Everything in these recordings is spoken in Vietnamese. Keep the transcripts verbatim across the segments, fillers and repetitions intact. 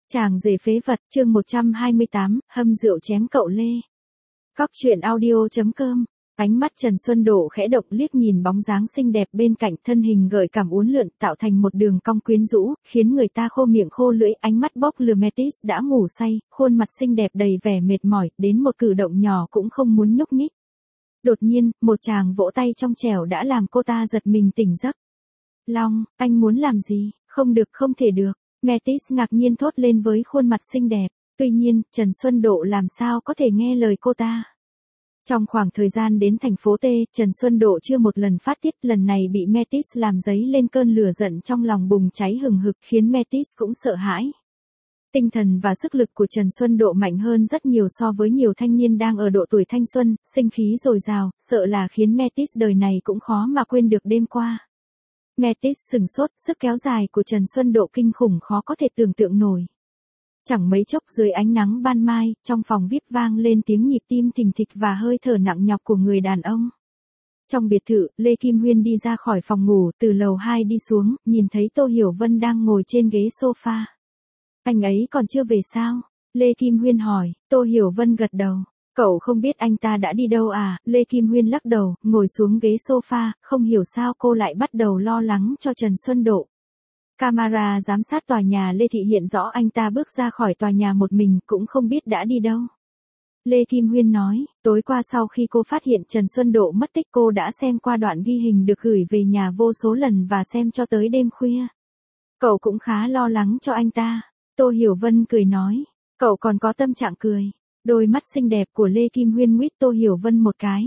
Chàng rể phế vật, chương một trăm hai mươi tám, hâm rượu chém cậu Lê. Cóc truyện audio chấm com. Ánh mắt Trần Xuân Độ khẽ động, liếc nhìn bóng dáng xinh đẹp bên cạnh, thân hình gợi cảm uốn lượn tạo thành một đường cong quyến rũ, khiến người ta khô miệng khô lưỡi. Ánh mắt bốc lửa. Metis đã ngủ say, khuôn mặt xinh đẹp đầy vẻ mệt mỏi, đến một cử động nhỏ cũng không muốn nhúc nhích. Đột nhiên, một tràng vỗ tay trong trẻo đã làm cô ta giật mình tỉnh giấc. Long, anh muốn làm gì? Không được, không thể được. Metis ngạc nhiên thốt lên với khuôn mặt xinh đẹp. Tuy nhiên, Trần Xuân Độ làm sao có thể nghe lời cô ta. Trong khoảng thời gian đến thành phố T, Trần Xuân Độ chưa một lần phát tiết, lần này bị Metis làm dấy lên cơn lửa giận trong lòng bùng cháy hừng hực, khiến Metis cũng sợ hãi. Tinh thần và sức lực của Trần Xuân Độ mạnh hơn rất nhiều so với nhiều thanh niên đang ở độ tuổi thanh xuân, sinh khí dồi dào, sợ là khiến Metis đời này cũng khó mà quên được đêm qua. Metis sừng sốt, sức kéo dài của Trần Xuân Độ kinh khủng khó có thể tưởng tượng nổi. Chẳng mấy chốc dưới ánh nắng ban mai, trong phòng vê i pê vang lên tiếng nhịp tim thình thịch và hơi thở nặng nhọc của người đàn ông. Trong biệt thự, Lê Kim Huyên đi ra khỏi phòng ngủ, từ lầu hai đi xuống, nhìn thấy Tô Hiểu Vân đang ngồi trên ghế sofa. Anh ấy còn chưa về sao? Lê Kim Huyên hỏi. Tô Hiểu Vân gật đầu. Cậu không biết anh ta đã đi đâu à? Lê Kim Huyên lắc đầu, ngồi xuống ghế sofa, không hiểu sao cô lại bắt đầu lo lắng cho Trần Xuân Độ. Camera giám sát tòa nhà Lê Thị hiện rõ anh ta bước ra khỏi tòa nhà một mình, cũng không biết đã đi đâu. Lê Kim Huyên nói, tối qua sau khi cô phát hiện Trần Xuân Độ mất tích, cô đã xem qua đoạn ghi hình được gửi về nhà vô số lần và xem cho tới đêm khuya. Cậu cũng khá lo lắng cho anh ta. Tô Hiểu Vân cười nói, cậu còn có tâm trạng cười. Đôi mắt xinh đẹp của Lê Kim Huyên nguyết Tô Hiểu Vân một cái.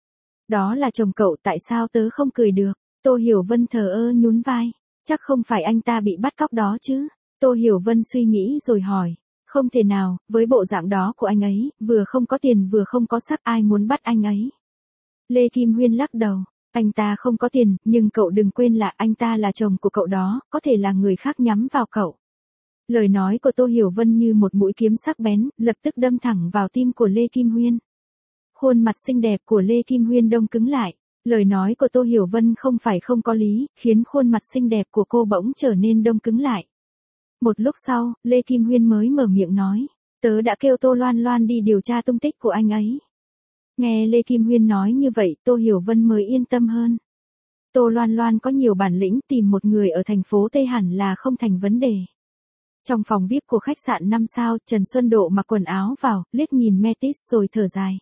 Đó là chồng cậu, tại sao tớ không cười được? Tô Hiểu Vân thờ ơ nhún vai. Chắc không phải anh ta bị bắt cóc đó chứ? Tô Hiểu Vân suy nghĩ rồi hỏi. Không thể nào, với bộ dạng đó của anh ấy, vừa không có tiền vừa không có sắc, ai muốn bắt anh ấy? Lê Kim Huyên lắc đầu. Anh ta không có tiền, nhưng cậu đừng quên là anh ta là chồng của cậu đó, có thể là người khác nhắm vào cậu. Lời nói của Tô Hiểu Vân như một mũi kiếm sắc bén, lập tức đâm thẳng vào tim của Lê Kim Huyên. Khuôn mặt xinh đẹp của Lê Kim Huyên đông cứng lại. Lời nói của Tô Hiểu Vân không phải không có lý, khiến khuôn mặt xinh đẹp của cô bỗng trở nên đông cứng lại. Một lúc sau, Lê Kim Huyên mới mở miệng nói, tớ đã kêu Tô Loan Loan đi điều tra tung tích của anh ấy. Nghe Lê Kim Huyên nói như vậy, Tô Hiểu Vân mới yên tâm hơn. Tô Loan Loan có nhiều bản lĩnh, tìm một người ở thành phố Tây hẳn là không thành vấn đề. Trong phòng vê i pê của khách sạn năm sao, Trần Xuân Độ mặc quần áo vào, liếc nhìn Metis rồi thở dài.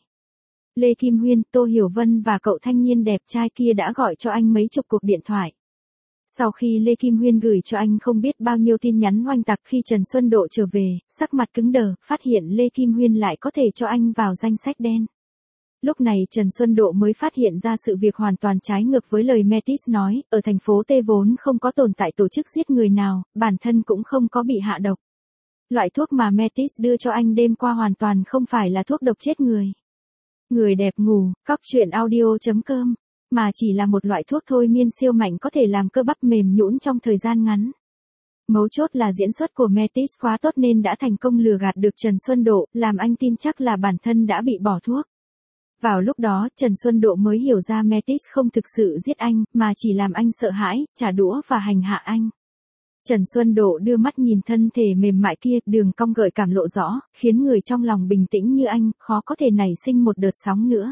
Lê Kim Huyên, Tô Hiểu Vân và cậu thanh niên đẹp trai kia đã gọi cho anh mấy chục cuộc điện thoại. Sau khi Lê Kim Huyên gửi cho anh không biết bao nhiêu tin nhắn oanh tạc, khi Trần Xuân Độ trở về, sắc mặt cứng đờ, phát hiện Lê Kim Huyên lại có thể cho anh vào danh sách đen. Lúc này Trần Xuân Độ mới phát hiện ra sự việc hoàn toàn trái ngược với lời Metis nói, ở thành phố T vốn không có tồn tại tổ chức giết người nào, bản thân cũng không có bị hạ độc. Loại thuốc mà Metis đưa cho anh đêm qua hoàn toàn không phải là thuốc độc chết người. Người đẹp ngủ, cóc truyện audio chấm com, mà chỉ là một loại thuốc thôi miên siêu mạnh có thể làm cơ bắp mềm nhũn trong thời gian ngắn. Mấu chốt là diễn xuất của Metis quá tốt nên đã thành công lừa gạt được Trần Xuân Độ, làm anh tin chắc là bản thân đã bị bỏ thuốc. Vào lúc đó, Trần Xuân Độ mới hiểu ra Metis không thực sự giết anh, mà chỉ làm anh sợ hãi, trả đũa và hành hạ anh. Trần Xuân Độ đưa mắt nhìn thân thể mềm mại kia, đường cong gợi cảm lộ rõ, khiến người trong lòng bình tĩnh như anh, khó có thể nảy sinh một đợt sóng nữa.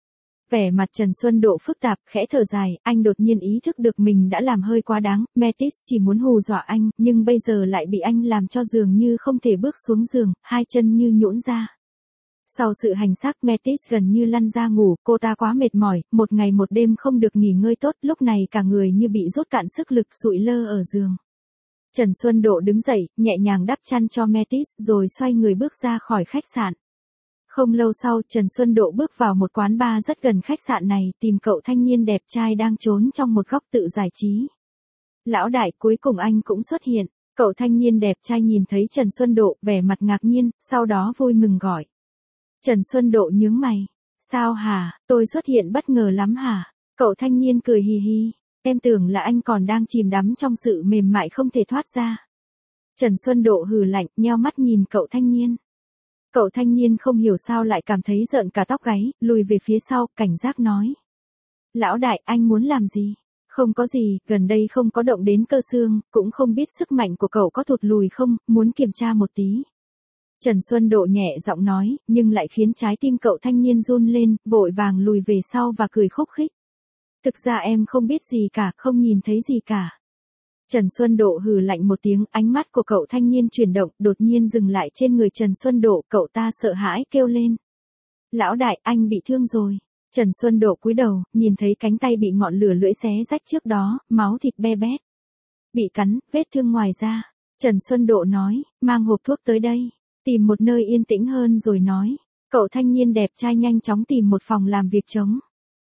Vẻ mặt Trần Xuân Độ phức tạp, khẽ thở dài, anh đột nhiên ý thức được mình đã làm hơi quá đáng, Metis chỉ muốn hù dọa anh, nhưng bây giờ lại bị anh làm cho dường như không thể bước xuống giường, hai chân như nhũn ra. Sau sự hành xác, Metis gần như lăn ra ngủ, cô ta quá mệt mỏi, một ngày một đêm không được nghỉ ngơi tốt, lúc này cả người như bị rút cạn sức lực, sụi lơ ở giường. Trần Xuân Độ đứng dậy, nhẹ nhàng đắp chăn cho Metis, rồi xoay người bước ra khỏi khách sạn. Không lâu sau, Trần Xuân Độ bước vào một quán bar rất gần khách sạn này, tìm cậu thanh niên đẹp trai đang trốn trong một góc tự giải trí. Lão đại, cuối cùng anh cũng xuất hiện. Cậu thanh niên đẹp trai nhìn thấy Trần Xuân Độ, vẻ mặt ngạc nhiên, sau đó vui mừng gọi. Trần Xuân Độ nhướng mày. Sao hả, tôi xuất hiện bất ngờ lắm hả? Cậu thanh niên cười hì hì. Em tưởng là anh còn đang chìm đắm trong sự mềm mại không thể thoát ra. Trần Xuân Độ hừ lạnh, nheo mắt nhìn cậu thanh niên. Cậu thanh niên không hiểu sao lại cảm thấy rợn cả tóc gáy, lùi về phía sau, cảnh giác nói. Lão đại, anh muốn làm gì? Không có gì, gần đây không có động đến cơ xương, cũng không biết sức mạnh của cậu có thụt lùi không, muốn kiểm tra một tí. Trần Xuân Độ nhẹ giọng nói, nhưng lại khiến trái tim cậu thanh niên run lên, vội vàng lùi về sau và cười khúc khích. Thực ra em không biết gì cả, không nhìn thấy gì cả. Trần Xuân Độ hừ lạnh một tiếng, ánh mắt của cậu thanh niên chuyển động, đột nhiên dừng lại trên người Trần Xuân Độ, cậu ta sợ hãi kêu lên. Lão đại, anh bị thương rồi. Trần Xuân Độ cúi đầu, nhìn thấy cánh tay bị ngọn lửa lưỡi xé rách trước đó, máu thịt be bét. Bị cắn, vết thương ngoài da. Trần Xuân Độ nói, mang hộp thuốc tới đây. Tìm một nơi yên tĩnh hơn rồi nói. Cậu thanh niên đẹp trai nhanh chóng tìm một phòng làm việc trống.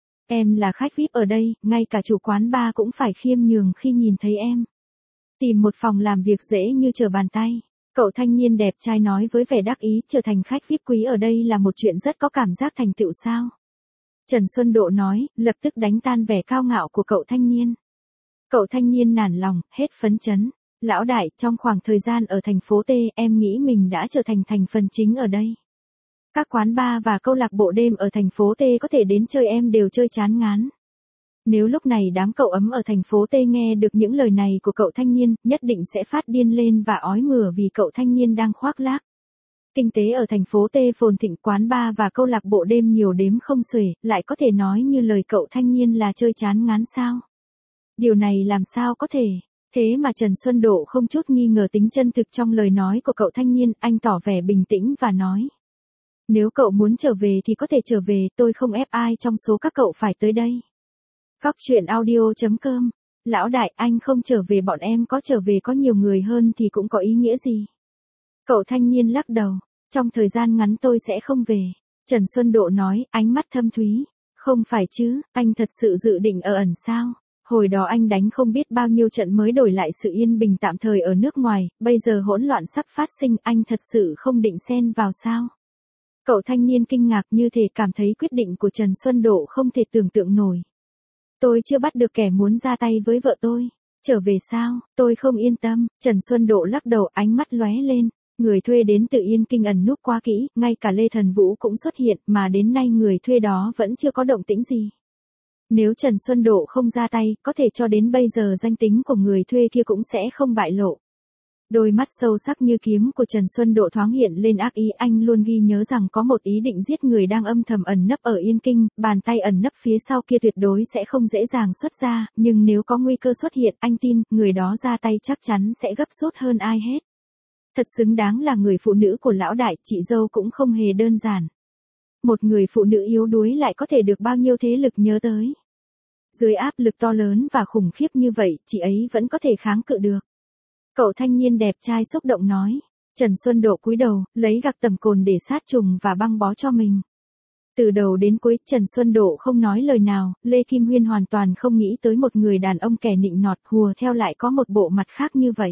Em là khách vi ai pi ở đây, ngay cả chủ quán bar cũng phải khiêm nhường khi nhìn thấy em. Tìm một phòng làm việc dễ như trở bàn tay. Cậu thanh niên đẹp trai nói với vẻ đắc ý, trở thành khách vi ai pi quý ở đây là một chuyện rất có cảm giác thành tựu sao. Trần Xuân Độ nói, lập tức đánh tan vẻ cao ngạo của cậu thanh niên. Cậu thanh niên nản lòng, hết phấn chấn. Lão đại, trong khoảng thời gian ở thành phố T, em nghĩ mình đã trở thành thành phần chính ở đây. Các quán bar và câu lạc bộ đêm ở thành phố T có thể đến chơi em đều chơi chán ngán. Nếu lúc này đám cậu ấm ở thành phố T nghe được những lời này của cậu thanh niên, nhất định sẽ phát điên lên và ói mửa vì cậu thanh niên đang khoác lác. Kinh tế ở thành phố T phồn thịnh, quán bar và câu lạc bộ đêm nhiều đếm không xuể, lại có thể nói như lời cậu thanh niên là chơi chán ngán sao? Điều này làm sao có thể? Thế mà Trần Xuân Độ không chút nghi ngờ tính chân thực trong lời nói của cậu thanh niên, anh tỏ vẻ bình tĩnh và nói. Nếu cậu muốn trở về thì có thể trở về, tôi không ép ai trong số các cậu phải tới đây. Cóc truyện audio chấm com. Lão đại, anh không trở về, bọn em có trở về có nhiều người hơn thì cũng có ý nghĩa gì? Cậu thanh niên lắc đầu. Trong thời gian ngắn tôi sẽ không về. Trần Xuân Độ nói, ánh mắt thâm thúy. Không phải chứ, anh thật sự dự định ở ẩn sao? Hồi đó anh đánh không biết bao nhiêu trận mới đổi lại sự yên bình tạm thời ở nước ngoài, bây giờ hỗn loạn sắp phát sinh, anh thật sự không định xen vào sao? Cậu thanh niên kinh ngạc, như thể cảm thấy quyết định của Trần Xuân Độ không thể tưởng tượng nổi. Tôi chưa bắt được kẻ muốn ra tay với vợ tôi. Trở về sao? Tôi không yên tâm. Trần Xuân Độ lắc đầu, ánh mắt lóe lên. Người thuê đến từ Yên Kinh ẩn núp quá kỹ, ngay cả Lê Thần Vũ cũng xuất hiện, mà đến nay người thuê đó vẫn chưa có động tĩnh gì. Nếu Trần Xuân Độ không ra tay, có thể cho đến bây giờ danh tính của người thuê kia cũng sẽ không bại lộ. Đôi mắt sâu sắc như kiếm của Trần Xuân Độ thoáng hiện lên ác ý, anh luôn ghi nhớ rằng có một ý định giết người đang âm thầm ẩn nấp ở Yên Kinh, bàn tay ẩn nấp phía sau kia tuyệt đối sẽ không dễ dàng xuất ra, nhưng nếu có nguy cơ xuất hiện, anh tin, người đó ra tay chắc chắn sẽ gấp rút hơn ai hết. Thật xứng đáng là người phụ nữ của lão đại, chị dâu cũng không hề đơn giản. Một người phụ nữ yếu đuối lại có thể được bao nhiêu thế lực nhớ tới. Dưới áp lực to lớn và khủng khiếp như vậy, chị ấy vẫn có thể kháng cự được. Cậu thanh niên đẹp trai xúc động nói. Trần Xuân Độ cúi đầu, lấy gạc tẩm cồn để sát trùng và băng bó cho mình. Từ đầu đến cuối, Trần Xuân Độ không nói lời nào, Lê Kim Huyên hoàn toàn không nghĩ tới một người đàn ông kẻ nịnh nọt hùa theo lại có một bộ mặt khác như vậy.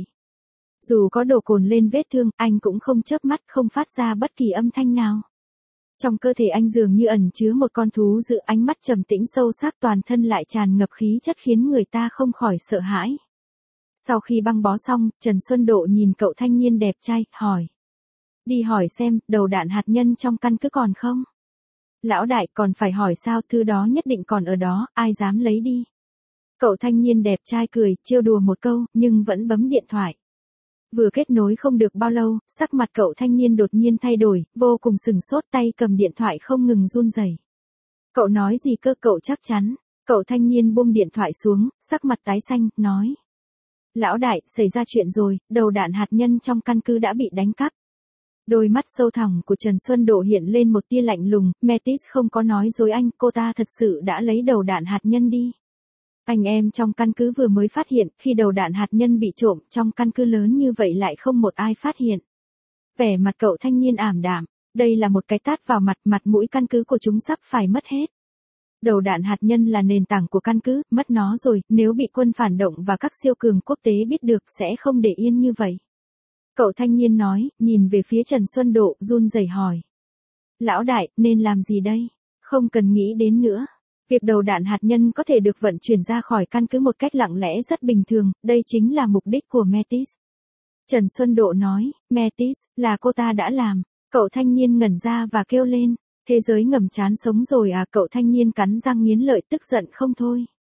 Dù có đổ cồn lên vết thương, anh cũng không chớp mắt, không phát ra bất kỳ âm thanh nào. Trong cơ thể anh dường như ẩn chứa một con thú dữ, ánh mắt trầm tĩnh sâu sắc, toàn thân lại tràn ngập khí chất khiến người ta không khỏi sợ hãi. Sau khi băng bó xong, Trần Xuân Độ nhìn cậu thanh niên đẹp trai, hỏi. Đi hỏi xem, đầu đạn hạt nhân trong căn cứ còn không? Lão đại, còn phải hỏi sao, thứ đó nhất định còn ở đó, ai dám lấy đi? Cậu thanh niên đẹp trai cười, trêu đùa một câu, nhưng vẫn bấm điện thoại. Vừa kết nối không được bao lâu, sắc mặt cậu thanh niên đột nhiên thay đổi, vô cùng sừng sốt, tay cầm điện thoại không ngừng run rẩy. Cậu nói gì cơ? Cậu chắc chắn? Cậu thanh niên buông điện thoại xuống, sắc mặt tái xanh, nói. Lão đại, xảy ra chuyện rồi, đầu đạn hạt nhân trong căn cứ đã bị đánh cắp. Đôi mắt sâu thẳm của Trần Xuân Độ hiện lên một tia lạnh lùng, Metis không có nói dối anh, cô ta thật sự đã lấy đầu đạn hạt nhân đi. Anh em trong căn cứ vừa mới phát hiện, khi đầu đạn hạt nhân bị trộm, trong căn cứ lớn như vậy lại không một ai phát hiện. Vẻ mặt cậu thanh niên ảm đạm, đây là một cái tát vào mặt, mặt mũi căn cứ của chúng sắp phải mất hết. Đầu đạn hạt nhân là nền tảng của căn cứ, mất nó rồi, nếu bị quân phản động và các siêu cường quốc tế biết được sẽ không để yên như vậy. Cậu thanh niên nói, nhìn về phía Trần Xuân Độ, run rẩy hỏi. Lão đại, nên làm gì đây? Không cần nghĩ đến nữa. Việc đầu đạn hạt nhân có thể được vận chuyển ra khỏi căn cứ một cách lặng lẽ rất bình thường, đây chính là mục đích của Metis. Trần Xuân Độ nói, Metis, là cô ta đã làm. Cậu thanh niên ngẩn ra và kêu lên. Thế giới ngầm chán sống rồi à? Cậu thanh niên cắn răng nghiến lợi, tức giận không thôi.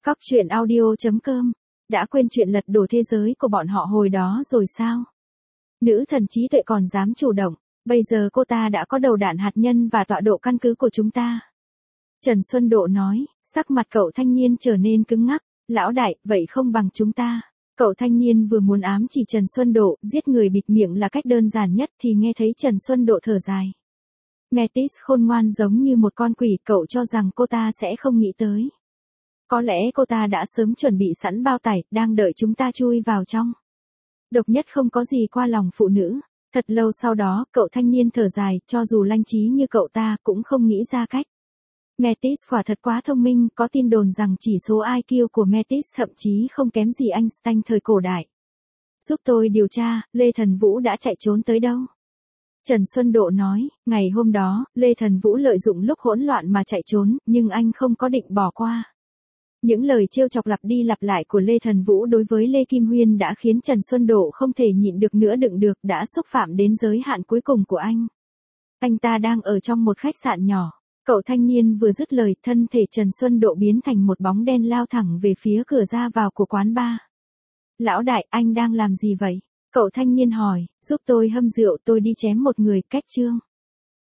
Cóc truyện audio chấm com. Đã quên chuyện lật đổ thế giới của bọn họ hồi đó rồi sao? Nữ thần trí tuệ còn dám chủ động, bây giờ cô ta đã có đầu đạn hạt nhân và tọa độ căn cứ của chúng ta. Trần Xuân Độ nói, sắc mặt cậu thanh niên trở nên cứng ngắc, lão đại, vậy không bằng chúng ta. Cậu thanh niên vừa muốn ám chỉ Trần Xuân Độ, giết người bịt miệng là cách đơn giản nhất thì nghe thấy Trần Xuân Độ thở dài. Metis khôn ngoan giống như một con quỷ, cậu cho rằng cô ta sẽ không nghĩ tới. Có lẽ cô ta đã sớm chuẩn bị sẵn bao tải, đang đợi chúng ta chui vào trong. Độc nhất không có gì qua lòng phụ nữ. Thật lâu sau đó, cậu thanh niên thở dài, cho dù lanh trí như cậu ta cũng không nghĩ ra cách. Metis quả thật quá thông minh, có tin đồn rằng chỉ số i kiu của Metis thậm chí không kém gì Einstein thời cổ đại. Giúp tôi điều tra, Lê Thần Vũ đã chạy trốn tới đâu? Trần Xuân Độ nói, ngày hôm đó, Lê Thần Vũ lợi dụng lúc hỗn loạn mà chạy trốn, nhưng anh không có định bỏ qua. Những lời trêu chọc lặp đi lặp lại của Lê Thần Vũ đối với Lê Kim Huyên đã khiến Trần Xuân Độ không thể nhịn được nữa đựng được, đã xúc phạm đến giới hạn cuối cùng của anh. Anh ta đang ở trong một khách sạn nhỏ. Cậu thanh niên vừa dứt lời, thân thể Trần Xuân Độ biến thành một bóng đen lao thẳng về phía cửa ra vào của quán bar. Lão đại, anh đang làm gì vậy? Cậu thanh niên hỏi, giúp tôi hâm rượu, tôi đi chém một người, cách chương.